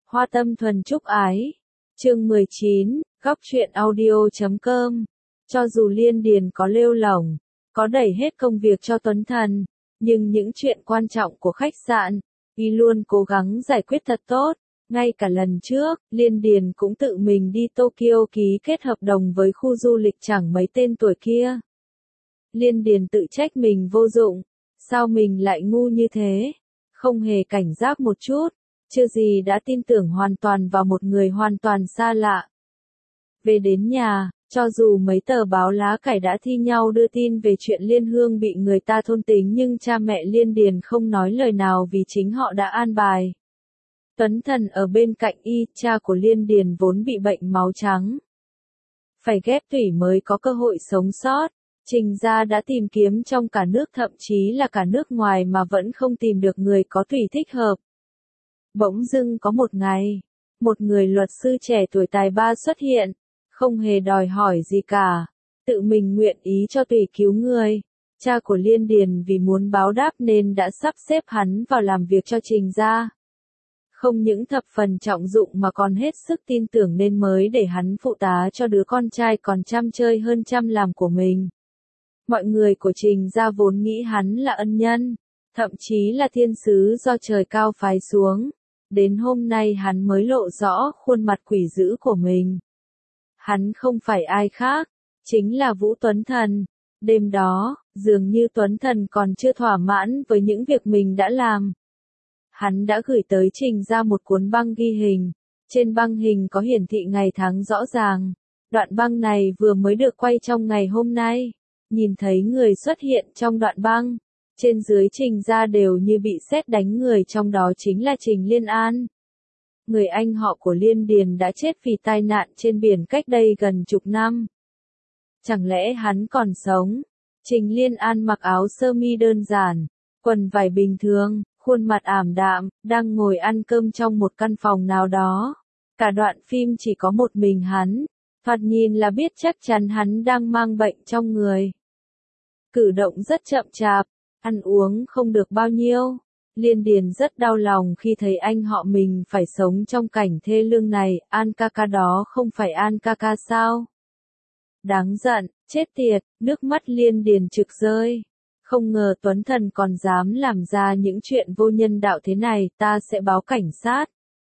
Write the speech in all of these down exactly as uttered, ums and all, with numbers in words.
Hoa tâm thuần trúc ái. Chương mười chín, góc truyện audio chấm com. Cho dù Liên Điền có lêu lổng, có đẩy hết công việc cho Tuấn Thần, nhưng những chuyện quan trọng của khách sạn, y luôn cố gắng giải quyết thật tốt. Ngay cả lần trước, Liên Điền cũng tự mình đi Tokyo ký kết hợp đồng với khu du lịch chẳng mấy tên tuổi kia. Liên Điền tự trách mình vô dụng, sao mình lại ngu như thế, không hề cảnh giác một chút, chưa gì đã tin tưởng hoàn toàn vào một người hoàn toàn xa lạ. Về đến nhà, cho dù mấy tờ báo lá cải đã thi nhau đưa tin về chuyện Liên Hương bị người ta thôn tính, nhưng cha mẹ Liên Điền không nói lời nào vì chính họ đã an bài. Tuấn Thần ở bên cạnh y, cha của Liên Điền vốn bị bệnh máu trắng, phải ghép tủy mới có cơ hội sống sót. Trình gia đã tìm kiếm trong cả nước, thậm chí là cả nước ngoài, mà vẫn không tìm được người có tủy thích hợp. Bỗng dưng có một ngày, một người luật sư trẻ tuổi tài ba xuất hiện, không hề đòi hỏi gì cả, tự mình nguyện ý cho tủy cứu người. Cha của Liên Điền vì muốn báo đáp nên đã sắp xếp hắn vào làm việc cho Trình gia. Không những thập phần trọng dụng mà còn hết sức tin tưởng nên mới để hắn phụ tá cho đứa con trai còn chăm chơi hơn chăm làm của mình. Mọi người của Trình gia vốn nghĩ hắn là ân nhân, thậm chí là thiên sứ do trời cao phái xuống. Đến hôm nay hắn mới lộ rõ khuôn mặt quỷ dữ của mình. Hắn không phải ai khác, chính là Vũ Tuấn Thần. Đêm đó, dường như Tuấn Thần còn chưa thỏa mãn với những việc mình đã làm. Hắn đã gửi tới Trình gia một cuốn băng ghi hình. Trên băng hình có hiển thị ngày tháng rõ ràng. Đoạn băng này vừa mới được quay trong ngày hôm nay. Nhìn thấy người xuất hiện trong đoạn băng, trên dưới Trình gia đều như bị sét đánh, người trong đó chính là Trình Liên An. Người anh họ của Liên Điền đã chết vì tai nạn trên biển cách đây gần chục năm. Chẳng lẽ hắn còn sống? Trình Liên An mặc áo sơ mi đơn giản, quần vải bình thường, khuôn mặt ảm đạm, đang ngồi ăn cơm trong một căn phòng nào đó. Cả đoạn phim chỉ có một mình hắn, thoạt nhìn là biết chắc chắn hắn đang mang bệnh trong người. Cử động rất chậm chạp, ăn uống không được bao nhiêu. Liên Điền rất đau lòng khi thấy anh họ mình phải sống trong cảnh thê lương này. An ca ca đó không phải An ca ca sao? Đáng giận, chết tiệt, nước mắt Liên Điền trực rơi. Không ngờ Tuấn Thần còn dám làm ra những chuyện vô nhân đạo thế này, ta sẽ báo cảnh sát.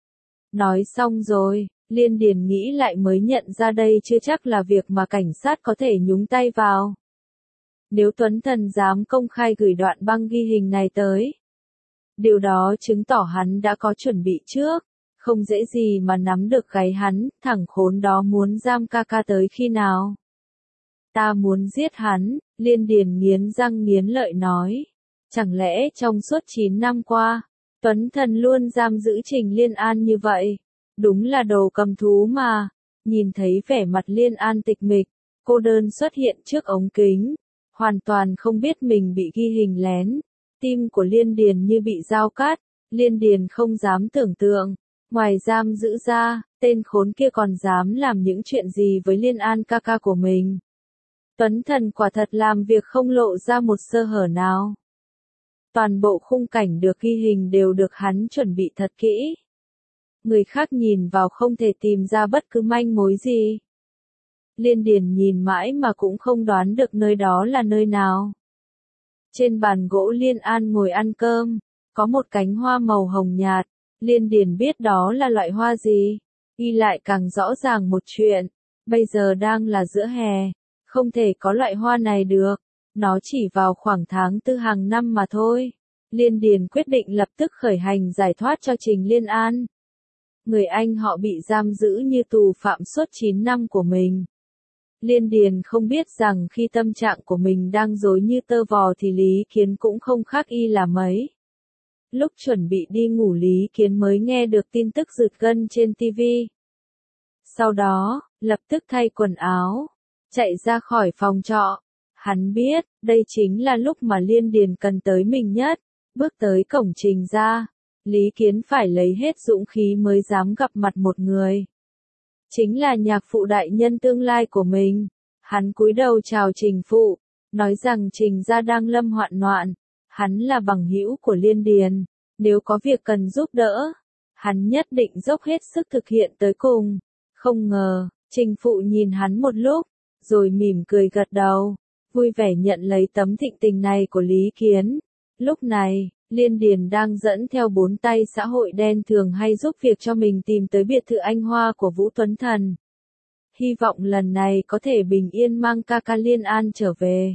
Nói xong rồi, Liên Điền nghĩ lại mới nhận ra đây chưa chắc là việc mà cảnh sát có thể nhúng tay vào. Nếu Tuấn Thần dám công khai gửi đoạn băng ghi hình này tới, điều đó chứng tỏ hắn đã có chuẩn bị trước, không dễ gì mà nắm được gáy hắn. Thằng khốn đó muốn giam ca ca tới khi nào? Ta muốn giết hắn, Liên Điền nghiến răng nghiến lợi nói. Chẳng lẽ trong suốt chín năm qua, Tuấn Thần luôn giam giữ Trình Liên An như vậy? Đúng là đồ cầm thú mà. Nhìn thấy vẻ mặt Liên An tịch mịch, cô đơn xuất hiện trước ống kính, hoàn toàn không biết mình bị ghi hình lén. Tim của Liên Điền như bị dao cắt. Liên Điền không dám tưởng tượng, ngoài giam giữ ra, tên khốn kia còn dám làm những chuyện gì với Liên An ca ca của mình. Tuấn Thần quả thật làm việc không lộ ra một sơ hở nào. Toàn bộ khung cảnh được ghi hình đều được hắn chuẩn bị thật kỹ. Người khác nhìn vào không thể tìm ra bất cứ manh mối gì. Liên Điền nhìn mãi mà cũng không đoán được nơi đó là nơi nào. Trên bàn gỗ Liên An ngồi ăn cơm, có một cánh hoa màu hồng nhạt. Liên Điền biết đó là loại hoa gì. Y lại càng rõ ràng một chuyện, bây giờ đang là giữa hè, không thể có loại hoa này được. Nó chỉ vào khoảng tháng tư hàng năm mà thôi. Liên Điền quyết định lập tức khởi hành giải thoát cho Trình Liên An. Người anh họ bị giam giữ như tù phạm suốt chín năm của mình. Liên Điền không biết rằng khi tâm trạng của mình đang rối như tơ vò thì Lý Kiến cũng không khác y là mấy. Lúc chuẩn bị đi ngủ, Lý Kiến mới nghe được tin tức rượt gân trên ti vi. Sau đó, lập tức thay quần áo, chạy ra khỏi phòng trọ. Hắn biết, đây chính là lúc mà Liên Điền cần tới mình nhất. Bước tới cổng Trình gia, Lý Kiến phải lấy hết dũng khí mới dám gặp mặt một người. Chính là nhạc phụ đại nhân tương lai của mình. Hắn cúi đầu chào Trình phụ, nói rằng Trình gia đang lâm hoạn loạn. Hắn là bằng hữu của Liên Điền, nếu có việc cần giúp đỡ, Hắn nhất định dốc hết sức thực hiện tới cùng. Không ngờ, Trình Phụ nhìn hắn một lúc, rồi mỉm cười gật đầu, vui vẻ nhận lấy tấm thịnh tình này của Lý Kiến. Lúc này, Liên Điền đang dẫn theo bốn tay xã hội đen thường hay giúp việc cho mình tìm tới biệt thự anh Hoa của Vũ Tuấn Thần. Hy vọng lần này có thể bình yên mang ca ca Liên An trở về.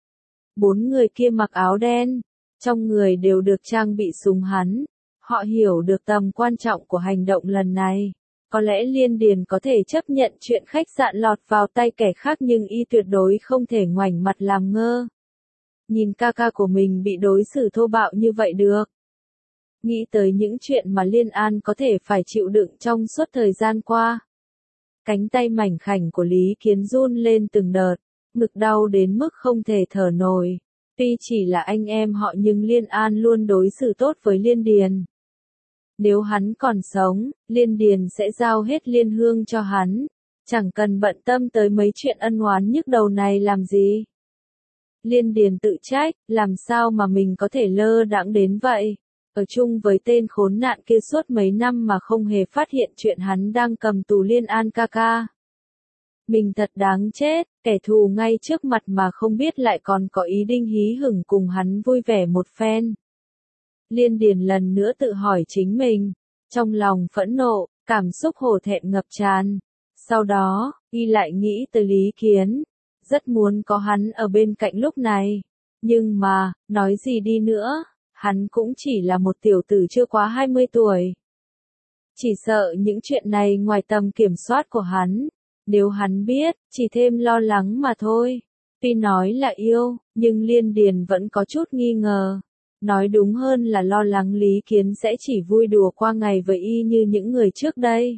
Bốn người kia mặc áo đen, trong người đều được trang bị súng hắn. Họ hiểu được tầm quan trọng của hành động lần này. Có lẽ Liên Điền có thể chấp nhận chuyện khách sạn lọt vào tay kẻ khác nhưng y tuyệt đối không thể ngoảnh mặt làm ngơ. Nhìn ca ca của mình bị đối xử thô bạo như vậy được. Nghĩ tới những chuyện mà Liên An có thể phải chịu đựng trong suốt thời gian qua. Cánh tay mảnh khảnh của Lý Kiến run lên từng đợt, ngực đau đến mức không thể thở nổi. Tuy chỉ là anh em họ nhưng Liên An luôn đối xử tốt với Liên Điền. Nếu hắn còn sống, Liên Điền sẽ giao hết Liên Hương cho hắn. Chẳng cần bận tâm tới mấy chuyện ân oán nhức đầu này làm gì. Liên Điền tự trách, làm sao mà mình có thể lơ đãng đến vậy. Ở chung với tên khốn nạn kia suốt mấy năm mà không hề phát hiện chuyện hắn đang cầm tù Liên An ca ca. Mình thật đáng chết, kẻ thù ngay trước mặt mà không biết lại còn có ý định hí hửng cùng hắn vui vẻ một phen. Liên Điền lần nữa tự hỏi chính mình, trong lòng phẫn nộ, cảm xúc hổ thẹn ngập tràn. Sau đó, y lại nghĩ tới Lý Kiến, rất muốn có hắn ở bên cạnh lúc này. Nhưng mà, nói gì đi nữa, hắn cũng chỉ là một tiểu tử chưa quá hai mươi tuổi. Chỉ sợ những chuyện này ngoài tầm kiểm soát của hắn, nếu hắn biết, chỉ thêm lo lắng mà thôi. Tuy nói là yêu, nhưng Liên Điền vẫn có chút nghi ngờ. Nói đúng hơn là lo lắng Lý Kiến sẽ chỉ vui đùa qua ngày với y như những người trước đây.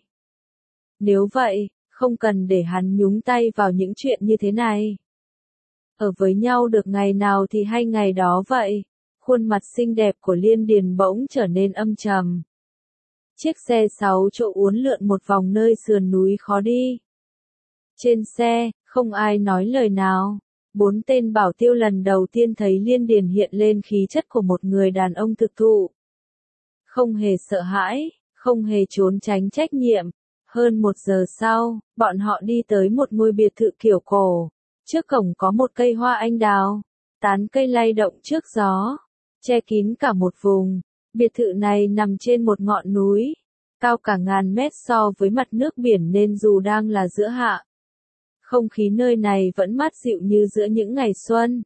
Nếu vậy, không cần để hắn nhúng tay vào những chuyện như thế này. Ở với nhau được ngày nào thì hay ngày đó vậy. Khuôn mặt xinh đẹp của Liên Điền bỗng trở nên âm trầm. Chiếc xe sáu chỗ uốn lượn một vòng nơi sườn núi khó đi. Trên xe, không ai nói lời nào. Bốn tên bảo tiêu lần đầu tiên thấy Liên Điền hiện lên khí chất của một người đàn ông thực thụ. Không hề sợ hãi, không hề trốn tránh trách nhiệm. Hơn một giờ sau, bọn họ đi tới một ngôi biệt thự kiểu cổ. Trước cổng có một cây hoa anh đào. Tán cây lay động trước gió, che kín cả một vùng. Biệt thự này nằm trên một ngọn núi, cao cả ngàn mét so với mặt nước biển nên dù đang là giữa hạ, không khí nơi này vẫn mát dịu như giữa những ngày xuân.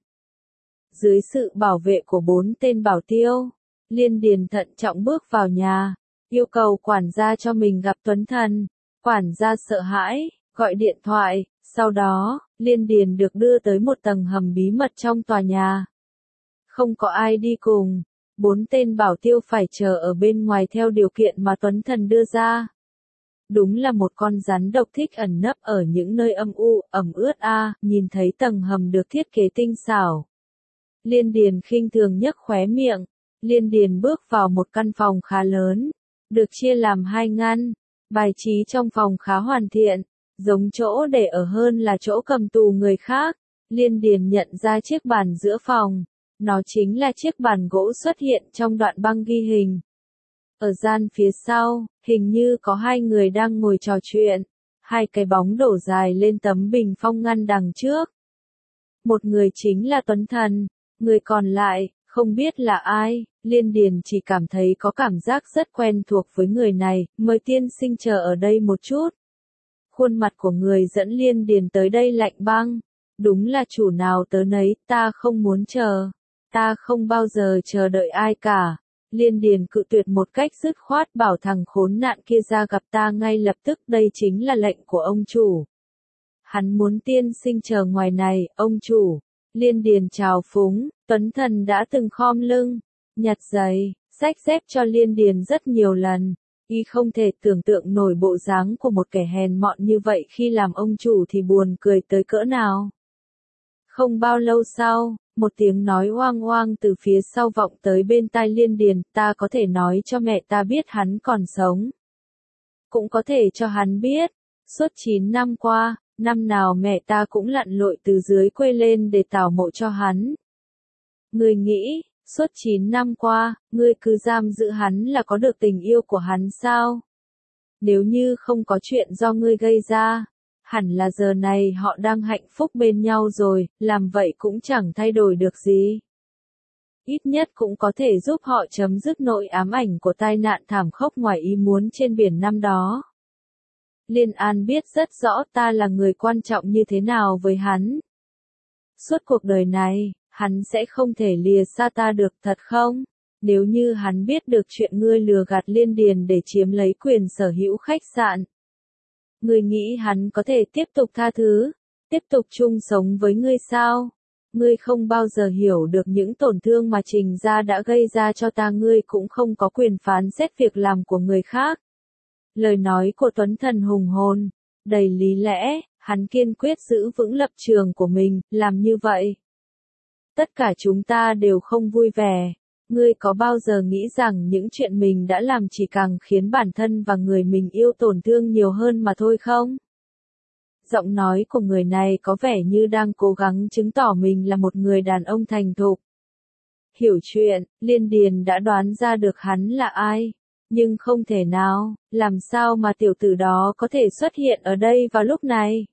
Dưới sự bảo vệ của bốn tên bảo tiêu, Liên Điền thận trọng bước vào nhà, yêu cầu quản gia cho mình gặp Tuấn Thần. Quản gia sợ hãi, gọi điện thoại, sau đó, Liên Điền được đưa tới một tầng hầm bí mật trong tòa nhà. Không có ai đi cùng, bốn tên bảo tiêu phải chờ ở bên ngoài theo điều kiện mà Tuấn Thần đưa ra. Đúng là một con rắn độc thích ẩn nấp ở những nơi âm u, ẩm ướt a, à, nhìn thấy tầng hầm được thiết kế tinh xảo. Liên Điền khinh thường nhếch khóe miệng, Liên Điền bước vào một căn phòng khá lớn, được chia làm hai ngăn, bài trí trong phòng khá hoàn thiện, giống chỗ để ở hơn là chỗ cầm tù người khác. Liên Điền nhận ra chiếc bàn giữa phòng, nó chính là chiếc bàn gỗ xuất hiện trong đoạn băng ghi hình. Ở gian phía sau, hình như có hai người đang ngồi trò chuyện, hai cái bóng đổ dài lên tấm bình phong ngăn đằng trước. Một người chính là Tuấn Thần, người còn lại, không biết là ai. Liên Điền chỉ cảm thấy có cảm giác rất quen thuộc với người này, mời tiên sinh chờ ở đây một chút. Khuôn mặt của người dẫn Liên Điền tới đây lạnh băng, đúng là chủ nào tới nấy, ta không muốn chờ, ta không bao giờ chờ đợi ai cả. Liên Điền cự tuyệt một cách dứt khoát, bảo thằng khốn nạn kia ra gặp ta ngay lập tức, đây chính là lệnh của ông chủ. Hắn muốn tiên sinh chờ ngoài này, ông chủ. Liên Điền chào phúng, Tuấn Thần đã từng khom lưng, nhặt giày, xách dép cho Liên Điền rất nhiều lần. Y không thể tưởng tượng nổi bộ dáng của một kẻ hèn mọn như vậy khi làm ông chủ thì buồn cười tới cỡ nào. Không bao lâu sau, một tiếng nói oang oang từ phía sau vọng tới bên tai Liên Điền, ta có thể nói cho mẹ ta biết hắn còn sống. Cũng có thể cho hắn biết, suốt chín năm qua, năm nào mẹ ta cũng lặn lội từ dưới quê lên để tảo mộ cho hắn. Người nghĩ, Suốt chín năm qua, ngươi cứ giam giữ hắn là có được tình yêu của hắn sao? Nếu như không có chuyện do ngươi gây ra, hẳn là giờ này họ đang hạnh phúc bên nhau rồi, làm vậy cũng chẳng thay đổi được gì. Ít nhất cũng có thể giúp họ chấm dứt nỗi ám ảnh của tai nạn thảm khốc ngoài ý muốn trên biển năm đó. Liên An biết rất rõ ta là người quan trọng như thế nào với hắn. Suốt cuộc đời này, hắn sẽ không thể lìa xa ta được thật không? Nếu như hắn biết được chuyện ngươi lừa gạt Liên Điền để chiếm lấy quyền sở hữu khách sạn, ngươi nghĩ hắn có thể tiếp tục tha thứ, tiếp tục chung sống với ngươi sao? Ngươi không bao giờ hiểu được những tổn thương mà Trình gia đã gây ra cho ta, ngươi cũng không có quyền phán xét việc làm của người khác. Lời nói của Tuấn Thần hùng hồn, đầy lý lẽ, hắn kiên quyết giữ vững lập trường của mình, làm như vậy. Tất cả chúng ta đều không vui vẻ. Ngươi có bao giờ nghĩ rằng những chuyện mình đã làm chỉ càng khiến bản thân và người mình yêu tổn thương nhiều hơn mà thôi không? Giọng nói của người này có vẻ như đang cố gắng chứng tỏ mình là một người đàn ông thành thục. Hiểu chuyện, Liên Điền đã đoán ra được hắn là ai. Nhưng không thể nào, làm sao mà tiểu tử đó có thể xuất hiện ở đây vào lúc này?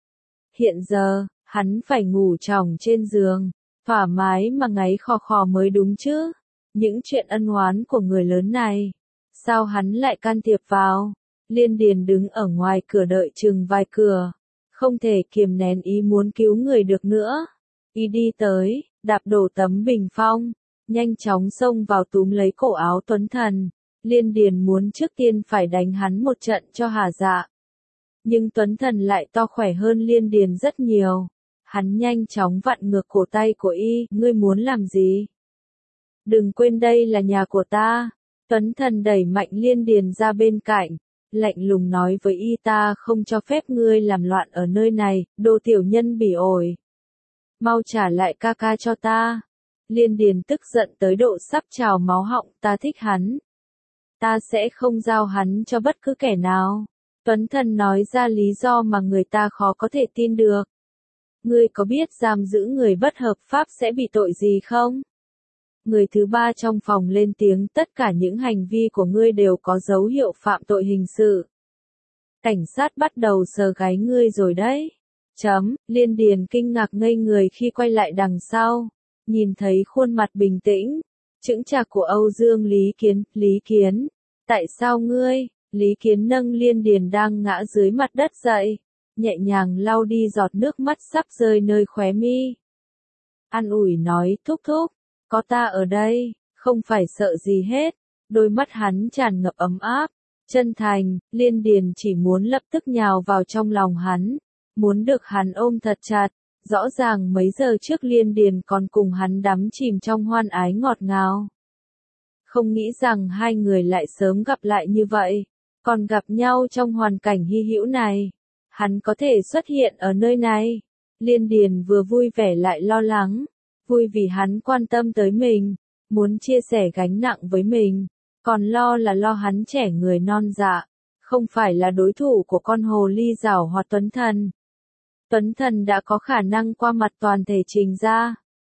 Hiện giờ, hắn phải ngủ tròng trên giường, thoải mái mà ngáy khò khò mới đúng chứ. Những chuyện ân oán của người lớn này, sao hắn lại can thiệp vào? Liên Điền đứng ở ngoài cửa đợi chừng vài cửa, không thể kiềm nén ý muốn cứu người được nữa. Y đi tới, đạp đổ tấm bình phong, nhanh chóng xông vào túm lấy cổ áo Tuấn Thần. Liên Điền muốn trước tiên phải đánh hắn một trận cho hả dạ. Nhưng Tuấn Thần lại to khỏe hơn Liên Điền rất nhiều. Hắn nhanh chóng vặn ngược cổ tay của y, ngươi muốn làm gì? Đừng quên đây là nhà của ta. Tuấn Thần đẩy mạnh Liên Điền ra bên cạnh, lạnh lùng nói với y, ta không cho phép ngươi làm loạn ở nơi này, đồ tiểu nhân bỉ ổi. Mau trả lại ca ca cho ta. Liên Điền tức giận tới độ sắp trào máu họng, ta thích hắn. Ta sẽ không giao hắn cho bất cứ kẻ nào. Tuấn Thần nói ra lý do mà người ta khó có thể tin được. Ngươi có biết giam giữ người bất hợp pháp sẽ bị tội gì không? Người thứ ba trong phòng lên tiếng, tất cả những hành vi của ngươi đều có dấu hiệu phạm tội hình sự. Cảnh sát bắt đầu sờ gáy ngươi rồi đấy. Chấm, Liên Điền kinh ngạc ngây người khi quay lại đằng sau. Nhìn thấy khuôn mặt bình tĩnh, chững chạc của Âu Dương Lý Kiến, Lý Kiến. Tại sao ngươi? Lý Kiến nâng Liên Điền đang ngã dưới mặt đất dậy, nhẹ nhàng lau đi giọt nước mắt sắp rơi nơi khóe mi. An ủi nói, thúc thúc, có ta ở đây, không phải sợ gì hết. Đôi mắt hắn tràn ngập ấm áp, chân thành. Liên Điền chỉ muốn lập tức nhào vào trong lòng hắn, muốn được hắn ôm thật chặt. Rõ ràng mấy giờ trước Liên Điền còn cùng hắn đắm chìm trong hoan ái ngọt ngào. Không nghĩ rằng hai người lại sớm gặp lại như vậy, còn gặp nhau trong hoàn cảnh hy hữu này. Hắn có thể xuất hiện ở nơi này. Liên Điền vừa vui vẻ lại lo lắng. Vui vì hắn quan tâm tới mình, muốn chia sẻ gánh nặng với mình. Còn lo là lo hắn trẻ người non dạ, không phải là đối thủ của con hồ ly giảo hoạt Tuấn Thần. Tuấn Thần đã có khả năng qua mặt toàn thể Trình gia.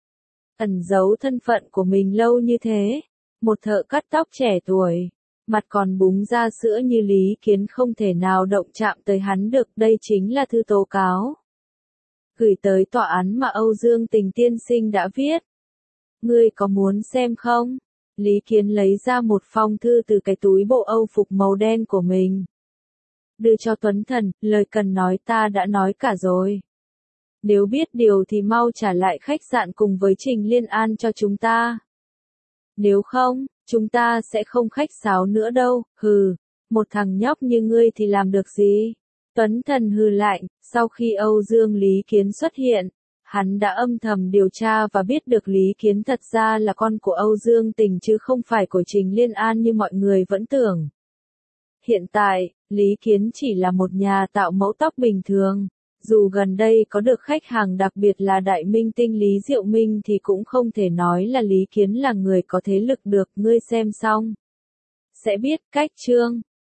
Ẩn giấu thân phận của mình lâu như thế. Một thợ cắt tóc trẻ tuổi, mặt còn búng ra sữa như Lý Kiến không thể nào động chạm tới hắn được. Đây chính là thư tố cáo gửi tới tòa án mà Âu Dương Tình tiên sinh đã viết. Ngươi có muốn xem không? Lý Kiến lấy ra một phong thư từ cái túi bộ Âu phục màu đen của mình. Đưa cho Tuấn Thần, lời cần nói ta đã nói cả rồi. Nếu biết điều thì mau trả lại khách sạn cùng với Trình Liên An cho chúng ta. Nếu không, chúng ta sẽ không khách sáo nữa đâu. Hừ, một thằng nhóc như ngươi thì làm được gì? Tuấn Thần hừ lạnh. Sau khi Âu Dương Lý Kiến xuất hiện, hắn đã âm thầm điều tra và biết được Lý Kiến thật ra là con của Âu Dương Tình chứ không phải của Trình Liên An như mọi người vẫn tưởng. Hiện tại, Lý Kiến chỉ là một nhà tạo mẫu tóc bình thường. Dù gần đây có được khách hàng đặc biệt là đại minh tinh Lý Diệu Minh thì cũng không thể nói là Lý Kiến là người có thế lực được. Ngươi xem xong sẽ biết. Cách chương